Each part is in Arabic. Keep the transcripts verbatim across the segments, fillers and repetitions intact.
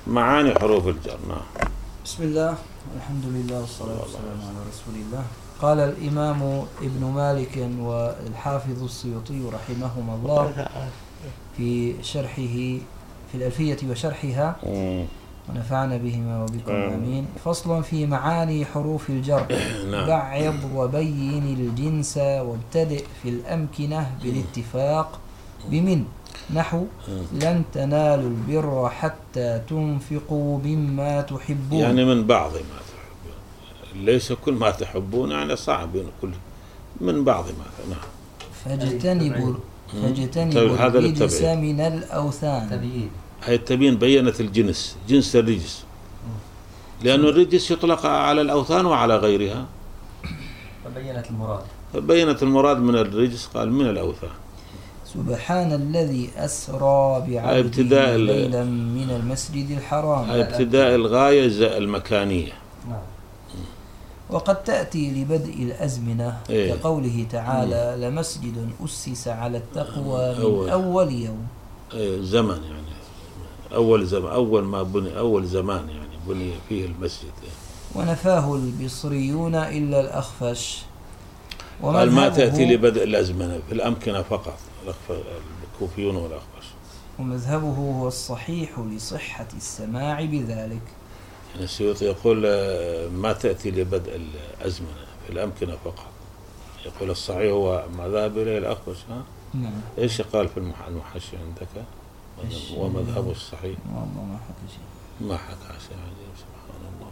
معاني حروف الجر. نعم. بسم الله والحمد لله والصلاة والسلام على رسول الله. قال الإمام ابن مالك والحافظ السيوطي رحمهما الله في شرحه في الألفية وشرحها ونفعنا بهما وبكم آمين. فصل في معاني حروف الجر. بعض وبين الجنس وابتدئ في الأمكنة بالاتفاق بمن نحو لن تنالوا البر حتى تنفقوا مما تحبون، يعني من بعض ما تحبون، ليس كل ما تحبون، يعني صعب كل من بعض ما. نعم. فاجتنبوا فاجتنبوا الرجس من الأوثان. تبيين. هي التبيين بينت الجنس، جنس الرجس، لأن الرجس يطلق على الأوثان وعلى غيرها، فبينت المراد فبينت المراد من الرجس قال من الأوثان. سبحان الذي أسرى بعبده ليلا من المسجد الحرام. ابتداء الغاية المكانية. نعم. وقد تأتي لبدء الأزمنة إيه؟ كقوله تعالى مم. لمسجد أسس على التقوى من أول, أول يوم. إيه زمن يعني أول زمان، أول ما بني، أول زمان يعني بني فيه المسجد. ونفاه البصريون إلا الأخفش. قال ما تأتي لبدء الأزمنة في الأمكنة فقط، الكوفيون والأخفش. ومذهبه هو الصحيح لصحة السماع بذلك. يعني السيوطي يقول ما تأتي لبدء الأزمنة في الأمكنة فقط، يقول الصحيح هو ما ذهب إليه الأخفش. ها؟ نعم. إيش قال في المحشي عندك؟ ومذهبه الصحيح. والله ما حكى شيء. ما حكى شيء عجيب سبحان الله،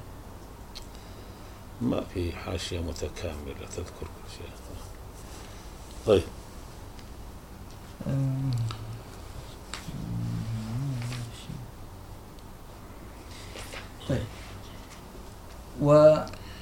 ما في حاشية متكاملة تذكر كل شيء. طيب. طيب. و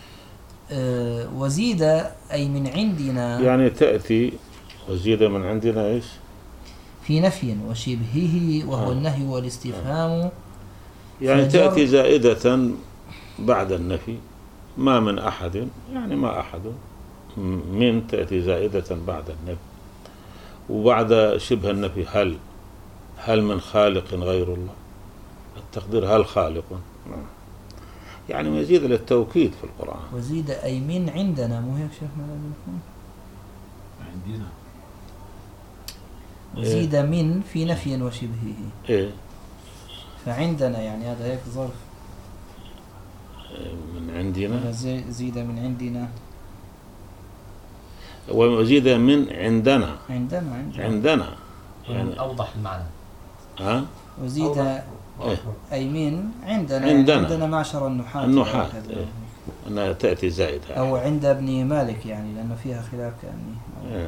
وزيد أي من عندنا، يعني تأتي وزيد من عندنا إيش؟ في نفي وشبهه وهو آه. النهي والاستفهام. آه. يعني تأتي زائدة بعد النفي، ما من أحد، يعني ما أحد، من تأتي زائدة بعد النفي، وبعد شبه النفي هل، هل من خالق غير الله، التقدير هل خالق، يعني مزيد للتوكيد في القرآن. وزيد أي من عندنا، مو هيك شيخنا عندنا وزيد إيه؟ من في نفي وشبهه. إيه؟ فعندنا يعني هذا هيك ظرف من عندنا، زيد من عندنا، وزيد من عندنا عندنا عندنا, عندنا. يعني أوضح المعنى. ها؟ وزيد إيه؟ أي من عندنا عندنا, عندنا معشر النحاة النحاة إيه؟ أنها تأتي زائدة أو عند ابن مالك، يعني لأنه فيها خلاف كأني. إيه؟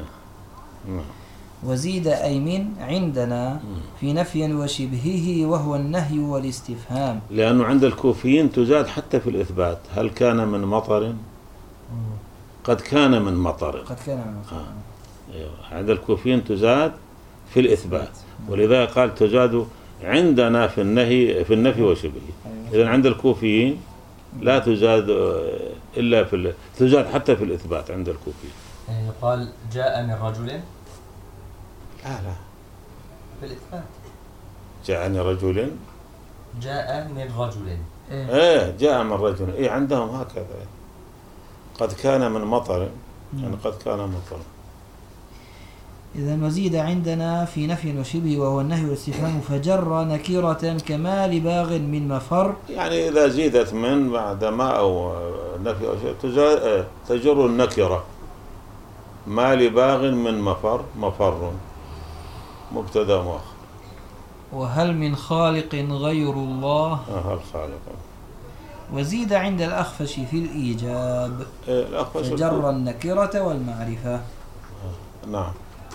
وزيد أي من عندنا في نفي وشبهه وهو النهي والاستفهام، لأنه عند الكوفيين تزاد حتى في الإثبات. هل كان من مطر؟ قد كان من مطر. قد كان من مطر. آه. أيوة. عند الكوفيين تزاد في الإثبات، ولذا قال تزاد عندنا في النهي في النفي وشبهه. أيوة. إذن عند الكوفيين لا تزاد إلا في ال... تزاد حتى في الإثبات عند الكوفيين. يعني قال جاء من رجل. لا لا في الإثبات جاءني رجل، جاء من رجل. ايه جاء من رجل. ايه عندهم هكذا، قد كان من مطر، يعني قد كان مطر. إذا مزيد عندنا في نفي وشبه وهو النهي والاستفهام، فجر نكرة كما لباغ من مفر. يعني إذا زيدت من بعد ما أو نفي أو شيء تجر النكرة، ما لباغ من مفر، مفر مبتدا مؤخر. وهل من خالق غير الله؟ آه هل خالق. وزيد عند الأخفش في الإيجاب إيه الأخفش فجر النكرة والمعرفة. آه نعم.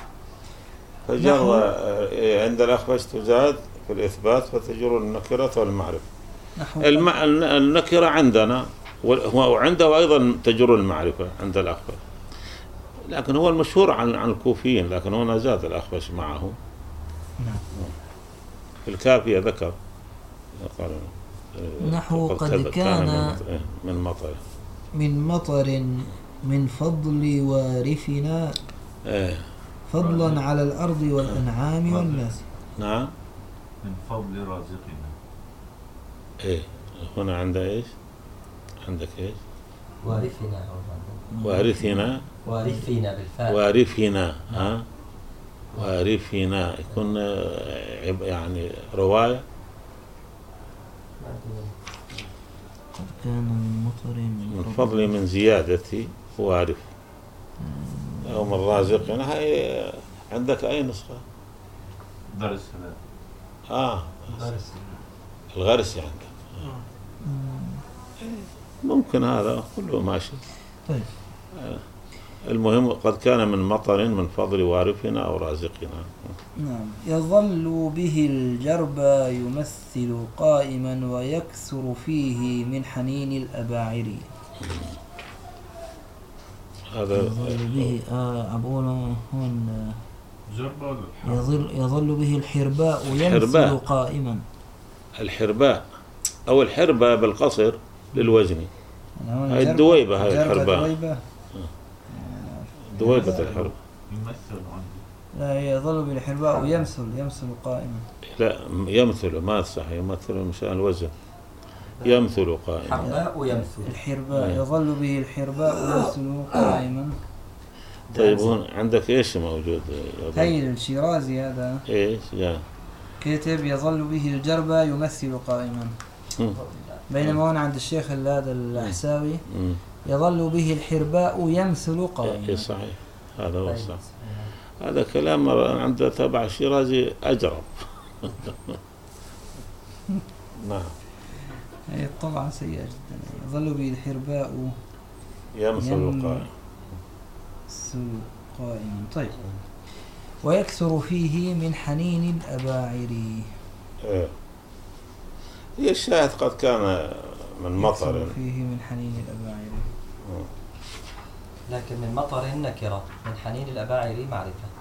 فجر إيه عند الأخفش تزاد في الإثبات فتجر النكرة والمعرفة. الم... النكرة عندنا وعنده أيضا تجر المعرفة عند الأخفش، لكن هو المشهور عن عن الكوفيين، لكن هنا زاد الأخفش معه. نعم. في الكافية ذكر قال نحو قد كان من مطر من مطر من فضل وارثنا فضلا على الأرض والأنعام والناس. نعم. من فضل رازقنا. إيه هنا عندها إيش؟ عندك إيش؟ وارثنا وارثنا وارثنا بالفاء. وارثنا ها وارثنا يكون يعني رواية. قد كان من مطر من فضل من زيادة وارث أو من رازقنا. هاي عندك أي نسخة؟ درس هنا. آه درس. الغرس عندك. ممكن هذا كله ماشي. طيب. المهم قد كان من مطر من فضل وارثنا أو رازقنا. نعم. يظل به الجرب يمثل قائما ويكثر فيه من حنين الأباعر. هذا يظل به آه عبونا هون جربة ولا يظل يظل به الحرباء الحرباء. يمثل قائما. الحرباء أو الحربة بالقصر للوزن. يعني هاي الدويبة، هاي جربة الحرباء. دويبة. دويبة الحرب. يمثل عندي. لا يظل بالحرباء ويمثل يمثل قائما. لا يمثل ما صح، يمثل مشان الوزن. يمثل قائما. حرباء ويمثل. الحرباء نعم. يظل به الحرباء ويمثل قائما. طيب هون عندك ايش موجود؟ هي الشيرازي هذا ايش جاء؟ كتب يظل به الجربة يمثل قائما. مم. بينما هون عند الشيخ هذا الأحساوي مم. يظل به الحرباء يمثل قائما. اي صحيح، هذا هو الصح. هذا كلام عند تبع الشيرازي أجرب. نعم. هي الطبعة سيئة جدا. يظل به الحرباء يمثل يم- قائما. يمثل قائما. طيب. ويكثر فيه من حنين الأباعر. إيه. هي الشاهد قد كان من مطر. يكثر فيه من حنين الأباعر. مم. لكن من مطر نكرة، من حنين الأباعر معرفة.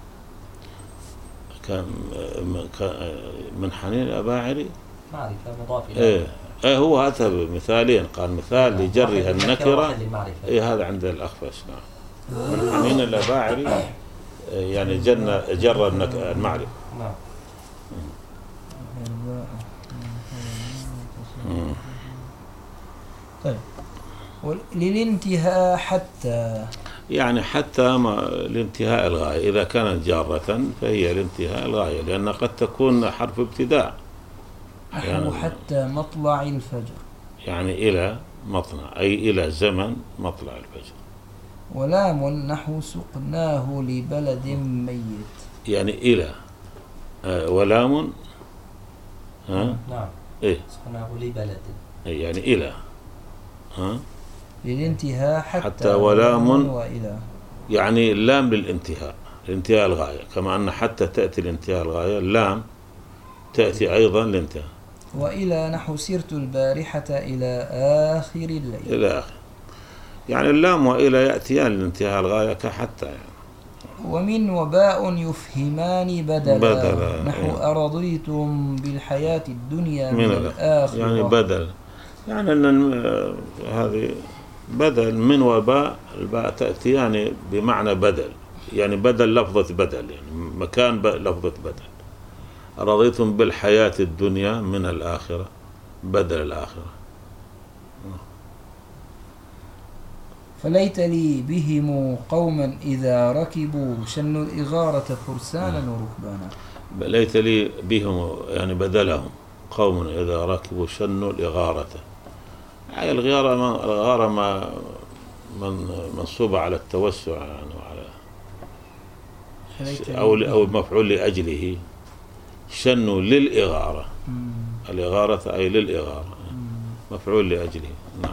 كان من حنين الأباعري. معرفة مضاف إلى. ايه ايه هو هذا مثالين، قال مثال لجرها النكرة. واحد للمعرفة. ايه هذا عند الأخفش. نعم. من حنين الأباعري إيه يعني جن جر النك- المعرفة. نعم. مم. طيب. للانتهاء حتى. يعني حتى ما لانتهاء الغاية، إذا كانت جارة فهي لانتهاء الغاية، لأن قد تكون حرف ابتداء. نحو يعني, حتى مطلع الفجر. يعني إلى مطلع، أي إلى زمن مطلع الفجر. ولام نحو سقناه لبلد ميت. يعني إلى آه ولام ها نعم. إيه سقناه لبلد. أي يعني إلى ها للانتهاء حتى, حتى ولام وإلى. يعني اللام للانتهاء، لانتهاء الغاية، كما أن حتى تأتي لانتهاء الغاية، اللام تأتي أيضا لانتهاء. وإلى نحو سرت البارحة إلى آخر الليل. إلى آخر. يعني اللام وإلى يأتيان لانتهاء الغاية كحتى يعني. ومن وباء يفهمان بدلا, بدلا. نحو إيه. أرضيتم بالحياة الدنيا من, من الآخرة. يعني بدل، يعني أن هذه بدل من وباء، الباء تأتي يعني بمعنى بدل، يعني بدل لفظة بدل، يعني مكان لفظة بدل. رضيتم بالحياة الدنيا من الآخرة، بدل الآخرة. فليت لي بهم قوما إذا ركبوا شنوا الإغارة فرسانا وركبانا. ليت لي بهم يعني بدلهم قوم إذا ركبوا شنوا الإغارة. يعني الغيارة ما الغارة ما من منصوبة على التوسع يعني، وعلى أو أو مفعول لأجله. شنوا للإغارة. مم. الإغارة أي للإغارة، مفعول لأجله. نعم.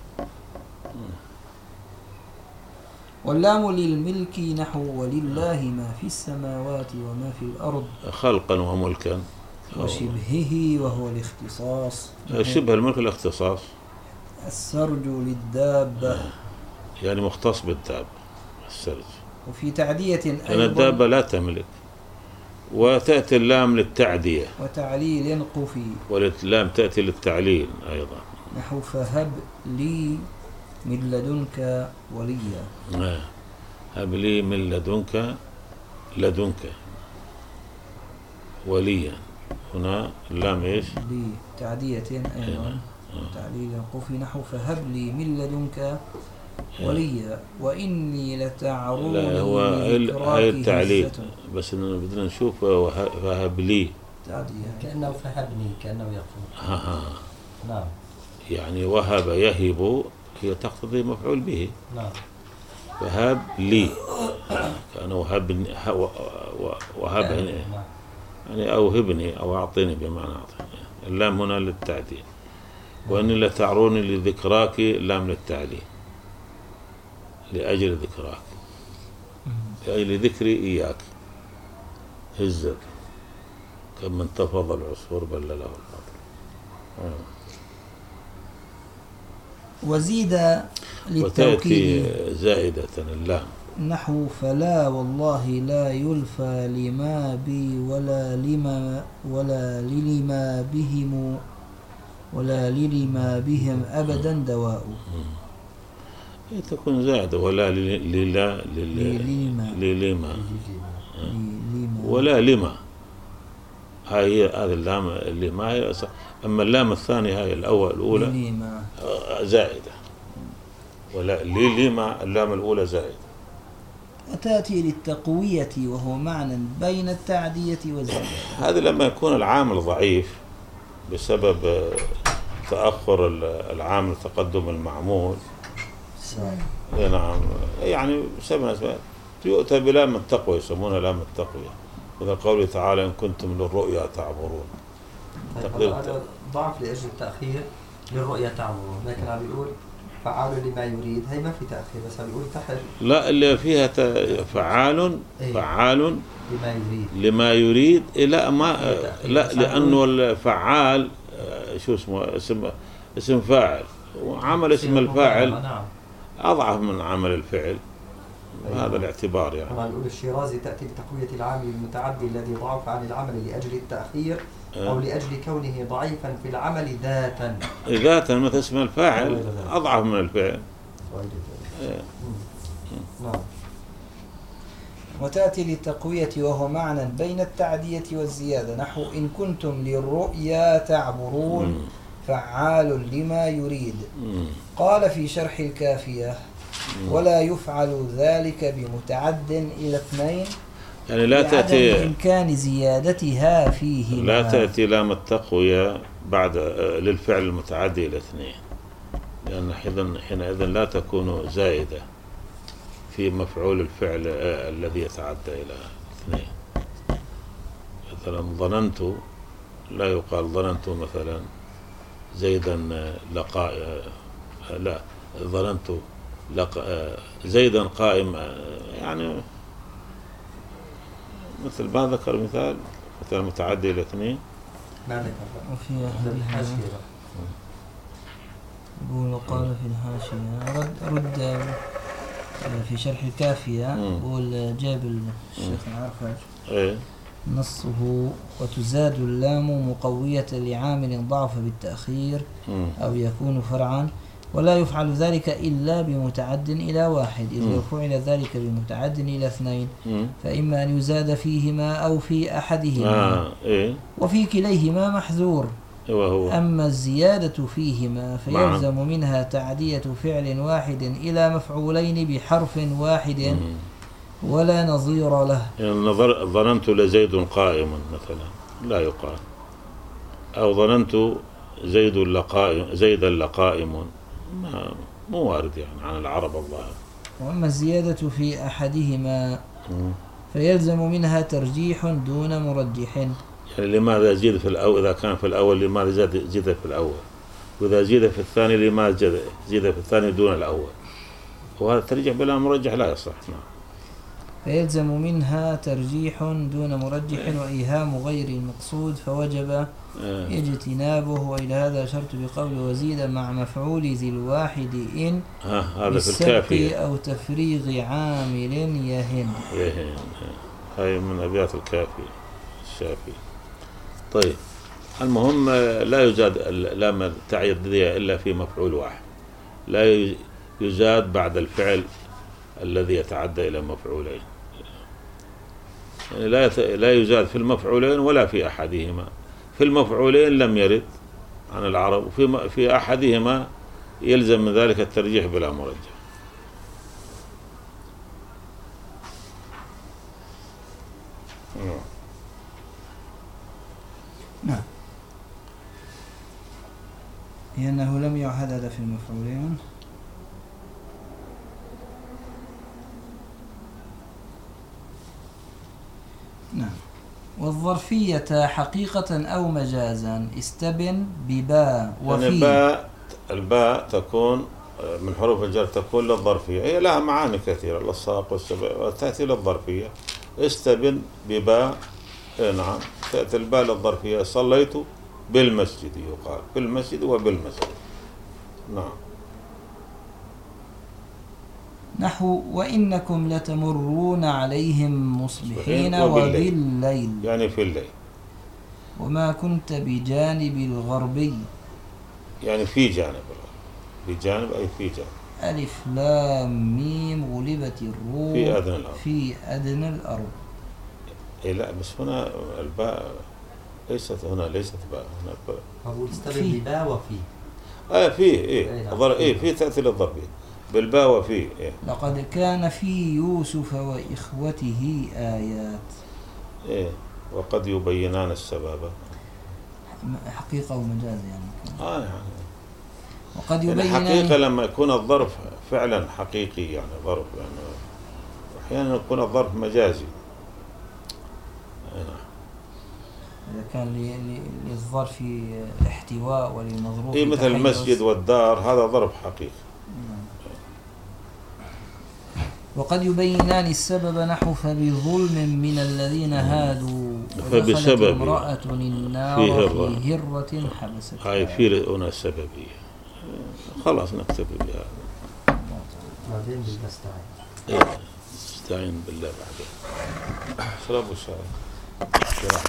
واللام للملك نحو ولله ما في السماوات وما في الأرض خلقا وملكا. وشبهه وهو الاختصاص. شبه الملك الاختصاص. السرج للدابة يعني مختص بالدابة السرج. وفي تعدية لأن أيضا الدابة لا تملك. وتأتي اللام للتعدية، وتعليل قفي واللام تأتي للتعليل أيضا. نحو فهب لي من لدنك وليا. آه. هب لي من لدنك لدنك وليا. هنا اللام إيش؟ لي تعدية أيضا تعديل قفي نحو فهب لي من لدنك وليا وإني لتعروني لا هو هاي بذكراك التعليل هزة. بس إنه بدنا نشوف وه- فهب لي. تعدية كأنه فهبني كأنه يقول. ها ها نعم يعني وهب يهب هي تقتضي مفعول به. نعم فهب لي كأنه وهبني ه- و- و- وهبني نعم. يعني أوهبني أو أعطني بمعنى أعطني. اللام هنا للتعديل. وإني لتعروني لذكراك لام للتعليل لأجل ذكراك لأجل ذكري إياك هزك كما انتفض العصفور بل له الفضل. آه. وزيد وتأتي للتوكيد زائدة اللام نحو فلا والله لا يلفى لما بي ولا لما ولا للما بهم ولا للما بهم أبدا دواء. هي تكون زائدة ولا ل- للا لل- للما. للما لما ولا لما. هاي هذه اللام اللي ما هي أص- أما اللام الثانية هاي الأول الأولى لما آه، زائدة ولا لما اللام الأولى زائدة. وتأتي للتقوية وهو معنى بين التعدية والزيادة. هذا لما يكون العامل ضعيف بسبب آه، تأخر ال- العامل تقدم المعمول. إيه نعم يعني بسبب أسباب يؤتى بلام التقوى يسمونها لام التقوية. وذا قوله تعالى إن كنتم للرؤيا تعبرون. طيب تقدير هذا ضعف لأجل التأخير للرؤية تعبرون، لكن عم بيقول فعال لما يريد، هي ما في تأخير بس عم بيقول تحت لا اللي فيها ت- فعال إيه. فعال لما يريد. لما يريد. لا ما لا لأنه الفعال آه، شو اسمه اسم اسم فاعل وعمل اسم الفاعل نعم. أضعف من عمل الفعل. أيوة. هذا الاعتبار يعني. طبعا يقول الشيرازي تأتي لتقوية العامل المتعدي الذي ضعف عن العمل لأجل التأخير أو لأجل كونه ضعيفا في العمل ذاتا. ذاتا مثل اسم الفاعل أضعف من الفعل. إيه. نعم. وتأتي للتقوية وهو معنى بين التعدية والزيادة نحو إن كنتم للرؤيا تعبرون مم. فعال لما يريد. مم. قال في شرح الكافية ولا يفعل ذلك بمتعد إلى اثنين يعني لا لعدم تأتي إمكان زيادتها فيه. لا تأتي لام التقوية بعد آه، للفعل المتعدي إلى اثنين لأن حين- حينئذ لا تكون زائدة في مفعول الفعل آه، الذي يتعدى إلى اثنين. مثلا ظننت لا يقال ظننت مثلا زيدا آه، لقاء آه، لا ظننت لق... آه، زيدا قائم آه، يعني مثل ما ذكر مثال مثلا متعدي إلى اثنين. ما ذكر وفي هذا أحدها بالحاشية. يقول وقال في الحاشية رد, رد في شرح الكافية مم. يقول جاب الشيخ العرفج إيه نصه وتزاد اللام مقوية لعامل ضعف بالتأخير مم. أو يكون فرعا ولا يفعل ذلك إلا بمتعد إلى واحد إذ مم. لو فعل ذلك بمتعد إلى اثنين مم. فإما أن يزاد فيهما أو في أحدهما آه إيه وفي كليهما محذور. وهو أما الزيادة فيهما فيلزم منها تعدية فعل واحد إلى مفعولين بحرف واحد مم. ولا نظير له. يعني نظر ظننت لزيد قائم مثلا لا يقال أو ظننت زيد لقائم زيدا لقائم ما مو وارد يعني عن العرب الظاهر. وأما الزيادة في أحدهما مم. فيلزم منها ترجيح دون مرجح. يعني لماذا زيد في الأول إذا كان في الأول لماذا زاد زيد في الأول وإذا زيد في الثاني لماذا زاد- زيد في الثاني دون الأول وهذا ترجح بلا مرجح لا يصح. نعم. فيلزم منها ترجيح دون مرجح وإيهام غير المقصود فوجب آه. اجتنابه. وإلى هذا أشرت بقول وزيد مع مفعول ذي الواحد إن ها هذا في بالسبق الكافية أو تفريغ عامل يهن. يهين. هاي من أبيات الكافي الشافي. طيب المهم لا يزاد اللام التعدية إلا في مفعول واحد لا يزاد بعد الفعل الذي يتعدى إلى مفعولين يعني لا لا يزاد في المفعولين ولا في أحدهما. في المفعولين لم يرد عن العرب، وفي في أحدهما يلزم من ذلك الترجيح بلا مرجح. نعم، لأنه لم يعهد هذا في المفعولين. نعم. والظرفية حقيقة أو مجازا استبن بباء وفي. يعني باء، الباء تكون من حروف الجر تكون للظرفية، هي لها معاني كثيرة، للصاق والسبع، وتأتي للظرفية. استبن بباء، نعم، تأتي الباء للظرفية. صليت بالمسجد، يقال بالمسجد وبالمسجد. نعم. نحو وإنكم لتمرون عليهم مصبحين وبالليل. وبالليل، يعني في الليل. وما كنت بجانب الغربي، يعني في جانب الغرب، بجانب أي في جانب. ألف لام ميم غلبت الروم في أدنى الأرض. في أدنى الأرض. إيه لا، بس هنا الباء ليست، هنا ليست باء، هنا باء. هو استبن بباء وفي. آه فيه إيه ضر إيه في تأتي للضربين بالباء وفيه إيه. لقد كان في يوسف وإخوته آيات. إيه وقد يبينان السبب. حقيقة ومجاز يعني. آه يعني. وقد يعني يبينان. حقيقة لما يكون الظرف فعلا حقيقي، يعني ظرف، يعني أحيانا يكون الظرف مجازي. إذا كان للظرف احتواء وللمظروف إيه مثل المسجد والدار، هذا ظرف حقيقي. وقد يبينان السبب، نحو فبظلم من الذين هادوا فبسبب امرأة النار في هرة حبستها. هاي في هنا سببية. خلاص نكتفي بهذا. بعدين بالنستعين. إيه نستعين بالله بعدين. شرب الشاي.